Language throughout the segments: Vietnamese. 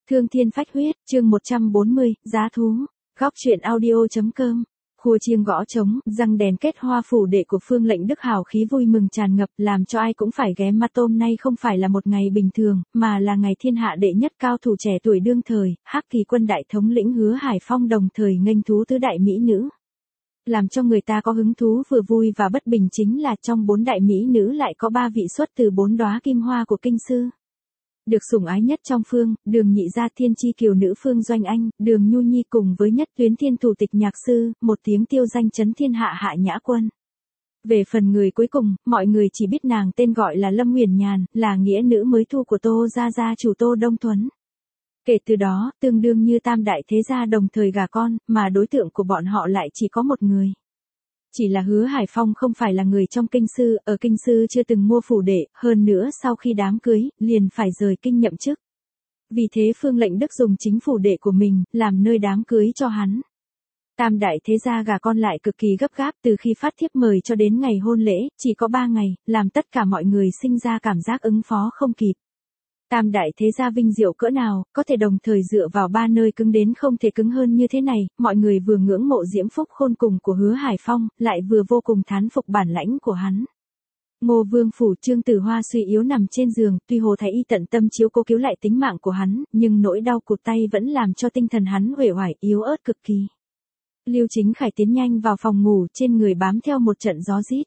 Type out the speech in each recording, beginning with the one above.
Thương thiên phách huyết, chương 140, giá thú. Góc truyện audio.com. Khua chiêng gõ trống, răng đèn kết hoa phủ đệ của Phương Lệnh Đức hào khí vui mừng tràn ngập, làm cho ai cũng phải ghé mắt. Hôm nay không phải là một ngày bình thường, mà là ngày thiên hạ đệ nhất cao thủ trẻ tuổi đương thời, Hắc Kỳ quân đại thống lĩnh Hứa Hải Phong đồng thời nghênh thú tứ đại mỹ nữ. Làm cho người ta có hứng thú vừa vui và bất bình chính là trong 4 đại mỹ nữ lại có 3 vị xuất từ 4 đóa kim hoa của kinh sư. Được sủng ái nhất trong Phương, Đường Nhị gia thiên chi kiều nữ Phương Doanh Anh, Đường Nhu Nhi cùng với Nhất Tuyến thiên thủ tịch nhạc sư, một tiếng tiêu danh chấn thiên hạ Hạ Nhã Quân. Về phần người cuối cùng, mọi người chỉ biết nàng tên gọi là Lâm Uyển Nhàn, là nghĩa nữ mới thu của Tô gia chủ Tô Đông Tuấn. Kể từ đó, tương đương như tam đại thế gia đồng thời gả con, mà đối tượng của bọn họ lại chỉ có một người. Chỉ là Hứa Hải Phong không phải là người trong kinh sư, ở kinh sư chưa từng mua phủ đệ, hơn nữa sau khi đám cưới, liền phải rời kinh nhậm chức. Vì thế Phương Lệnh Đức dùng chính phủ đệ của mình, làm nơi đám cưới cho hắn. Tam đại thế gia gả con lại cực kỳ gấp gáp, từ khi phát thiếp mời cho đến ngày hôn lễ, chỉ có 3 ngày, làm tất cả mọi người sinh ra cảm giác ứng phó không kịp. Tam đại thế gia vinh diệu cỡ nào, có thể đồng thời dựa vào 3 nơi cứng đến không thể cứng hơn như thế này, mọi người vừa ngưỡng mộ diễm phúc khôn cùng của Hứa Hải Phong, lại vừa vô cùng thán phục bản lãnh của hắn. Ngô Vương phủ Trương Tử Hoa suy yếu nằm trên giường, tuy Hồ Thái Y tận tâm chiếu cố cứu lại tính mạng của hắn, nhưng nỗi đau cụt tay vẫn làm cho tinh thần hắn uể oải yếu ớt cực kỳ. Lưu Chính Khải tiến nhanh vào phòng ngủ, trên người bám theo một trận gió rít.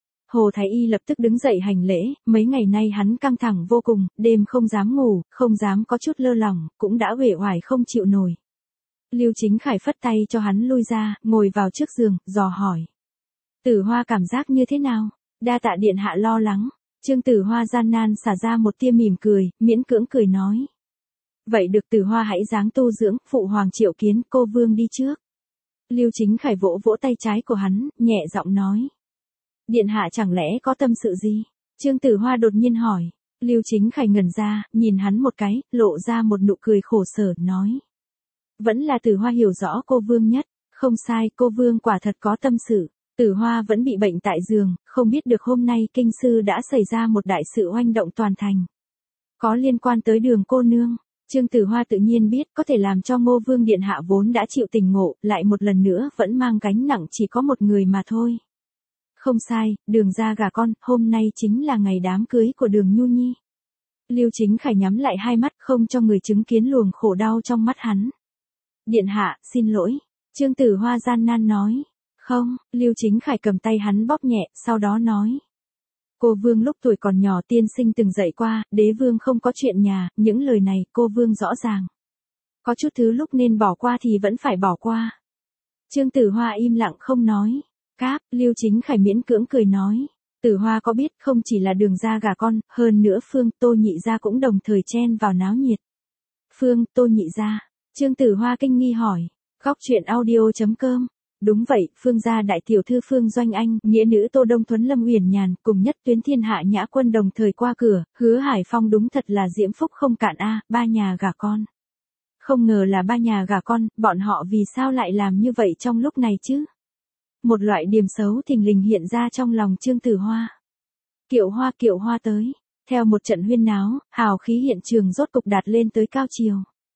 Hồ Thái Y lập tức đứng dậy hành lễ, mấy ngày nay hắn căng thẳng vô cùng, đêm không dám ngủ, không dám có chút lơ lỏng, cũng đã uể oải không chịu nổi. Lưu Chính Khải phất tay cho hắn lui ra, ngồi vào trước giường, dò hỏi. Tử Hoa cảm giác như thế nào? Đa tạ điện hạ lo lắng. Trương Tử Hoa gian nan xả ra một tia mỉm cười, miễn cưỡng cười nói. Vậy được Tử Hoa hãy dáng tu dưỡng, phụ hoàng triệu kiến, cô vương đi trước. Lưu Chính Khải vỗ vỗ tay trái của hắn, nhẹ giọng nói. Điện hạ chẳng lẽ có tâm sự gì? Trương Tử Hoa đột nhiên hỏi. Lưu Chính Khải ngẩn ra, nhìn hắn một cái, lộ ra một nụ cười khổ sở, nói. Vẫn là Tử Hoa hiểu rõ cô vương nhất. Không sai, cô vương quả thật có tâm sự. Tử Hoa vẫn bị bệnh tại giường, không biết được hôm nay kinh sư đã xảy ra một đại sự oanh động toàn thành. Có liên quan tới Đường cô nương. Trương Tử Hoa tự nhiên biết có thể làm cho Ngô Vương điện hạ vốn đã chịu tình ngộ, lại một lần nữa vẫn mang gánh nặng chỉ có một người mà thôi. Không sai, Đường gia gả con, hôm nay chính là ngày đám cưới của Đường Nhu Nhi. Lưu Chính Khải nhắm lại hai mắt không cho người chứng kiến luồng khổ đau trong mắt hắn. Điện hạ, xin lỗi. Trương Tử Hoa gian nan nói. Không, Lưu Chính Khải cầm tay hắn bóp nhẹ, sau đó nói. Cô vương lúc tuổi còn nhỏ tiên sinh từng dạy qua, đế vương không có chuyện nhà, những lời này cô vương rõ ràng. Có chút thứ lúc nên bỏ qua thì vẫn phải bỏ qua. Trương Tử Hoa im lặng không nói. Cáp, Lưu Chính Khải miễn cưỡng cười nói. Tử Hoa có biết không chỉ là Đường gia gả con, hơn nữa Phương, Tô Nhị gia cũng đồng thời chen vào náo nhiệt. Phương, Tô Nhị gia. Trương Tử Hoa kinh nghi hỏi. Góc truyện audio.com. Đúng vậy, Phương gia đại tiểu thư Phương Doanh Anh, nghĩa nữ Tô Đông Tuấn Lâm Uyển Nhàn, cùng Nhất Tuyến thiên hạ Nhã Quân đồng thời qua cửa, Hứa Hải Phong đúng thật là diễm phúc không cạn a, 3 nhà gả con. Không ngờ là 3 nhà gả con, bọn họ vì sao lại làm như vậy trong lúc này chứ? Một loại điềm xấu thình lình hiện ra trong lòng Trương Tử Hoa. Kiệu hoa tới. Theo một trận huyên náo, hào khí hiện trường rốt cục đạt lên tới cao chiều.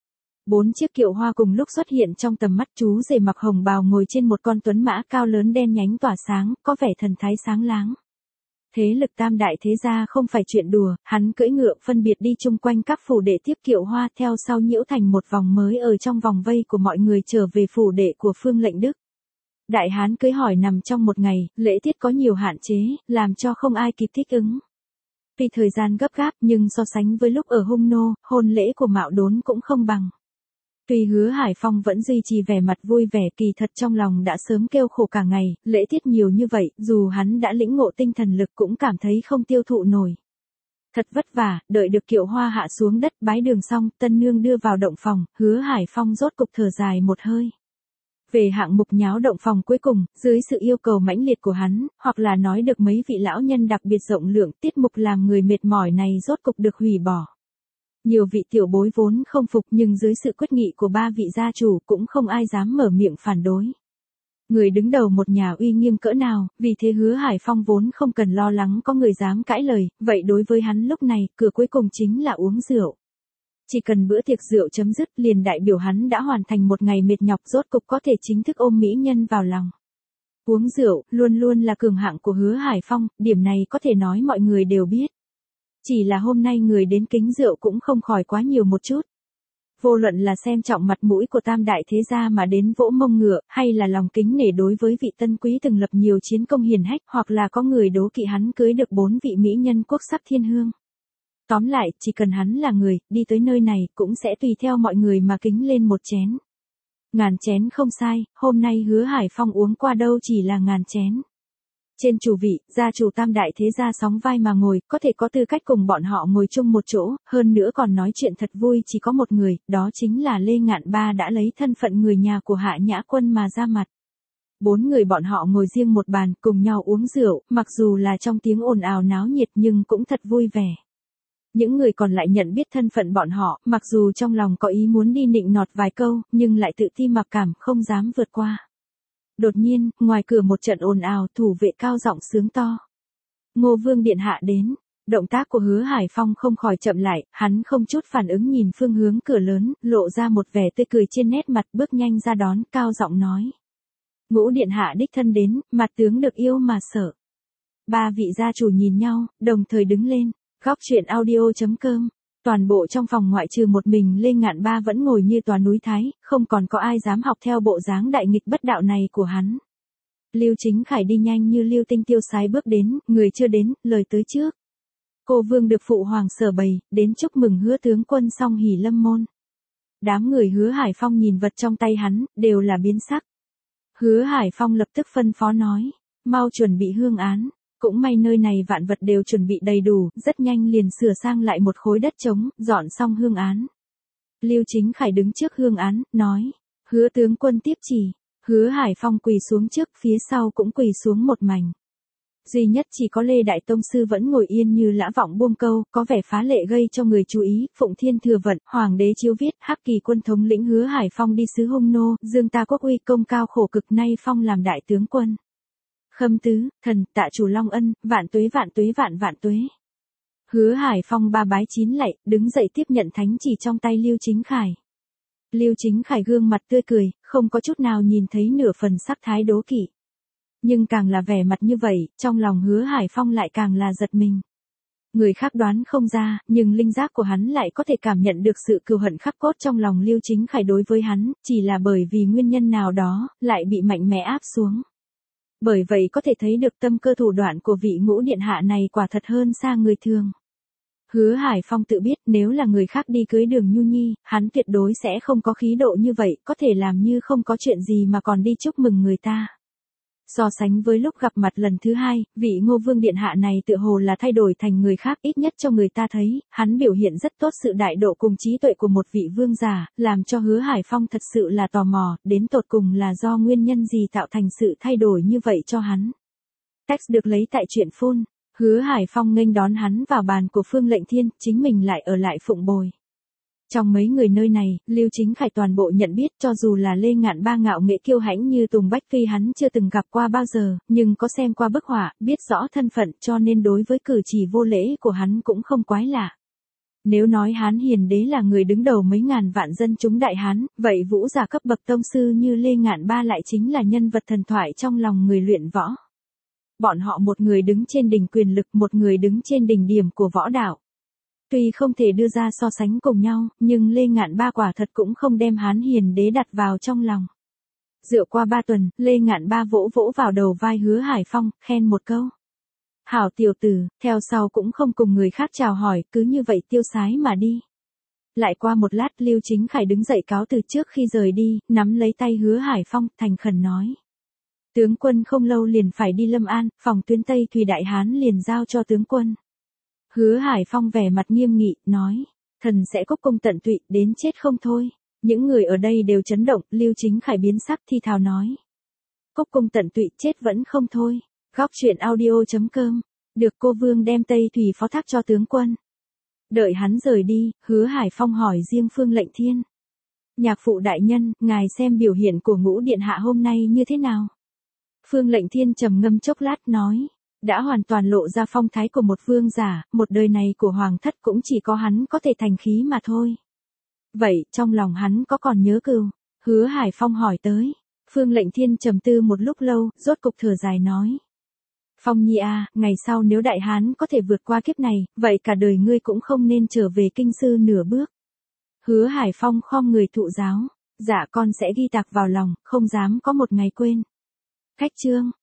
4 chiếc kiệu hoa cùng lúc xuất hiện trong tầm mắt, chú rể mặc hồng bào ngồi trên một con tuấn mã cao lớn đen nhánh tỏa sáng, có vẻ thần thái sáng láng. Thế lực tam đại thế gia không phải chuyện đùa, hắn cưỡi ngựa phân biệt đi chung quanh các phủ đệ tiếp kiệu hoa, theo sau nhiễu thành một vòng mới ở trong vòng vây của mọi người trở về phủ đệ của Phương Lệnh Đức. Đại hán cưới hỏi nằm trong một ngày, lễ tiết có nhiều hạn chế, làm cho không ai kịp thích ứng. Vì thời gian gấp gáp nhưng so sánh với lúc ở Hung Nô, hôn lễ của Mạo Đốn cũng không bằng. Tuy Hứa Hải Phong vẫn duy trì vẻ mặt vui vẻ, kỳ thật trong lòng đã sớm kêu khổ cả ngày, lễ tiết nhiều như vậy, dù hắn đã lĩnh ngộ tinh thần lực cũng cảm thấy không tiêu thụ nổi. Thật vất vả, đợi được kiệu hoa hạ xuống đất bái đường xong, tân nương đưa vào động phòng, Hứa Hải Phong rốt cục thở dài một hơi. Về hạng mục nháo động phòng cuối cùng, dưới sự yêu cầu mãnh liệt của hắn, hoặc là nói được mấy vị lão nhân đặc biệt rộng lượng, tiết mục làm người mệt mỏi này rốt cục được hủy bỏ. Nhiều vị tiểu bối vốn không phục nhưng dưới sự quyết nghị của 3 vị gia chủ cũng không ai dám mở miệng phản đối. Người đứng đầu một nhà uy nghiêm cỡ nào, vì thế Hứa Hải Phong vốn không cần lo lắng có người dám cãi lời, vậy đối với hắn lúc này, cửa cuối cùng chính là uống rượu. Chỉ cần bữa tiệc rượu chấm dứt liền đại biểu hắn đã hoàn thành một ngày mệt nhọc, rốt cục có thể chính thức ôm mỹ nhân vào lòng. Uống rượu, luôn luôn là cường hạng của Hứa Hải Phong, điểm này có thể nói mọi người đều biết. Chỉ là hôm nay người đến kính rượu cũng không khỏi quá nhiều một chút. Vô luận là xem trọng mặt mũi của tam đại thế gia mà đến vỗ mông ngựa, hay là lòng kính nể đối với vị tân quý từng lập nhiều chiến công hiển hách, hoặc là có người đố kỵ hắn cưới được 4 vị mỹ nhân quốc sắc thiên hương. Tóm lại, chỉ cần hắn là người, đi tới nơi này, cũng sẽ tùy theo mọi người mà kính lên một chén. Ngàn chén không sai, hôm nay Hứa Hải Phong uống qua đâu chỉ là ngàn chén. Trên chủ vị, gia chủ tam đại thế gia sóng vai mà ngồi, có thể có tư cách cùng bọn họ ngồi chung một chỗ, hơn nữa còn nói chuyện thật vui chỉ có một người, đó chính là Lê Ngạn Ba đã lấy thân phận người nhà của Hạ Nhã Quân mà ra mặt. 4 người bọn họ ngồi riêng một bàn, cùng nhau uống rượu, mặc dù là trong tiếng ồn ào náo nhiệt nhưng cũng thật vui vẻ. Những người còn lại nhận biết thân phận bọn họ, mặc dù trong lòng có ý muốn đi nịnh nọt vài câu, nhưng lại tự ti mặc cảm, không dám vượt qua. Đột nhiên, ngoài cửa một trận ồn ào, thủ vệ cao giọng sướng to. Ngô Vương điện hạ đến. Động tác của Hứa Hải Phong không khỏi chậm lại, hắn không chút phản ứng nhìn phương hướng cửa lớn, lộ ra một vẻ tươi cười trên nét mặt, bước nhanh ra đón, cao giọng nói. Ngũ điện hạ đích thân đến, mặt tướng được yêu mà sợ. 3 vị gia chủ nhìn nhau, đồng thời đứng lên. Góc truyện audio.com. Toàn bộ trong phòng ngoại trừ một mình Lê Ngạn Ba vẫn ngồi như tòa núi Thái, không còn có ai dám học theo bộ dáng đại nghịch bất đạo này của hắn. Lưu Chính Khải đi nhanh như lưu tinh tiêu sái bước đến, người chưa đến, lời tới trước. Cô Vương được phụ hoàng sở bày, đến chúc mừng Hứa tướng quân song hỷ lâm môn. Đám người Hứa Hải Phong nhìn vật trong tay hắn, đều là biến sắc. Hứa Hải Phong lập tức phân phó nói, mau chuẩn bị hương án. Cũng may nơi này vạn vật đều chuẩn bị đầy đủ, rất nhanh liền sửa sang lại một khối đất trống, dọn xong hương án. Lưu Chính Khải đứng trước hương án, nói, Hứa tướng quân tiếp chỉ. Hứa Hải Phong quỳ xuống trước, phía sau cũng quỳ xuống một mảnh. Duy nhất chỉ có Lê Đại Tông Sư vẫn ngồi yên như lã vọng buông câu, có vẻ phá lệ gây cho người chú ý. Phụng Thiên thừa vận, Hoàng đế chiếu viết, Hắc Kỳ quân thống lĩnh Hứa Hải Phong đi sứ Hung Nô, dương ta quốc uy, công cao khổ cực, nay phong làm đại tướng quân. Khâm tứ, thần, tạ chủ long ân, vạn tuế vạn tuế. Hứa Hải Phong 3 bái 9 lạy, đứng dậy tiếp nhận thánh chỉ trong tay Lưu Chính Khải. Lưu Chính Khải gương mặt tươi cười, không có chút nào nhìn thấy nửa phần sắc thái đố kỵ. Nhưng càng là vẻ mặt như vậy, trong lòng Hứa Hải Phong lại càng là giật mình. Người khác đoán không ra, nhưng linh giác của hắn lại có thể cảm nhận được sự cừu hận khắc cốt trong lòng Lưu Chính Khải đối với hắn, chỉ là bởi vì nguyên nhân nào đó, lại bị mạnh mẽ áp xuống. Bởi vậy có thể thấy được tâm cơ thủ đoạn của vị Ngũ điện hạ này quả thật hơn xa người thường. Hứa Hải Phong tự biết nếu là người khác đi cưới Đường Nhu Nhi, hắn tuyệt đối sẽ không có khí độ như vậy, có thể làm như không có chuyện gì mà còn đi chúc mừng người ta. So sánh với lúc gặp mặt lần thứ 2, vị Ngô Vương điện hạ này tựa hồ là thay đổi thành người khác, ít nhất cho người ta thấy, hắn biểu hiện rất tốt sự đại độ cùng trí tuệ của một vị vương giả, làm cho Hứa Hải Phong thật sự là tò mò, đến tột cùng là do nguyên nhân gì tạo thành sự thay đổi như vậy cho hắn. Text được lấy tại truyện phun. Hứa Hải Phong nghênh đón hắn vào bàn của Phương Lệnh Thiên, chính mình lại ở lại phụng bồi. Trong mấy người nơi này, Lưu Chính Khải toàn bộ nhận biết, cho dù là Lê Ngạn Ba ngạo nghệ kiêu hãnh như Tùng Bách Phi hắn chưa từng gặp qua bao giờ, nhưng có xem qua bức họa, biết rõ thân phận, cho nên đối với cử chỉ vô lễ của hắn cũng không quái lạ. Nếu nói Hán Hiền Đế là người đứng đầu mấy ngàn vạn dân chúng Đại Hán, vậy vũ giả cấp bậc tông sư như Lê Ngạn Ba lại chính là nhân vật thần thoại trong lòng người luyện võ. Bọn họ một người đứng trên đỉnh quyền lực, một người đứng trên đỉnh điểm của võ đạo. Tuy không thể đưa ra so sánh cùng nhau, nhưng Lê Ngạn Ba quả thật cũng không đem Hán Hiền Đế đặt vào trong lòng. Dựa qua 3 tuần, Lê Ngạn Ba vỗ vỗ vào đầu vai Hứa Hải Phong, khen một câu. Hảo tiểu tử, theo sau cũng không cùng người khác chào hỏi, cứ như vậy tiêu sái mà đi. Lại qua một lát, Lưu Chính Khải đứng dậy cáo từ trước khi rời đi, nắm lấy tay Hứa Hải Phong, thành khẩn nói. Tướng quân không lâu liền phải đi Lâm An, phòng tuyến Tây Thùy Đại Hán liền giao cho tướng quân. Hứa Hải Phong vẻ mặt nghiêm nghị, nói, thần sẽ cúc cung tận tụy, đến chết không thôi. Những người ở đây đều chấn động, Lưu Chính Khải biến sắc thi thào nói. Cúc cung tận tụy, chết vẫn không thôi. Góc truyện audio.com, được cô Vương đem Tây Thùy phó thác cho tướng quân. Đợi hắn rời đi, Hứa Hải Phong hỏi riêng Phương Lệnh Thiên. Nhạc phụ đại nhân, ngài xem biểu hiện của Ngũ điện hạ hôm nay như thế nào? Phương Lệnh Thiên trầm ngâm chốc lát nói, đã hoàn toàn lộ ra phong thái của một vương giả, một đời này của hoàng thất cũng chỉ có hắn có thể thành khí mà thôi. Vậy, trong lòng hắn có còn nhớ Cừu? Hứa Hải Phong hỏi tới. Phương Lệnh Thiên trầm tư một lúc lâu, rốt cục thở dài nói. Phong Nhi à, ngày sau nếu Đại Hán có thể vượt qua kiếp này, vậy cả đời ngươi cũng không nên trở về kinh sư nửa bước. Hứa Hải Phong khom người thụ giáo. Dạ con sẽ ghi tạc vào lòng, không dám có một ngày quên. Khách trương.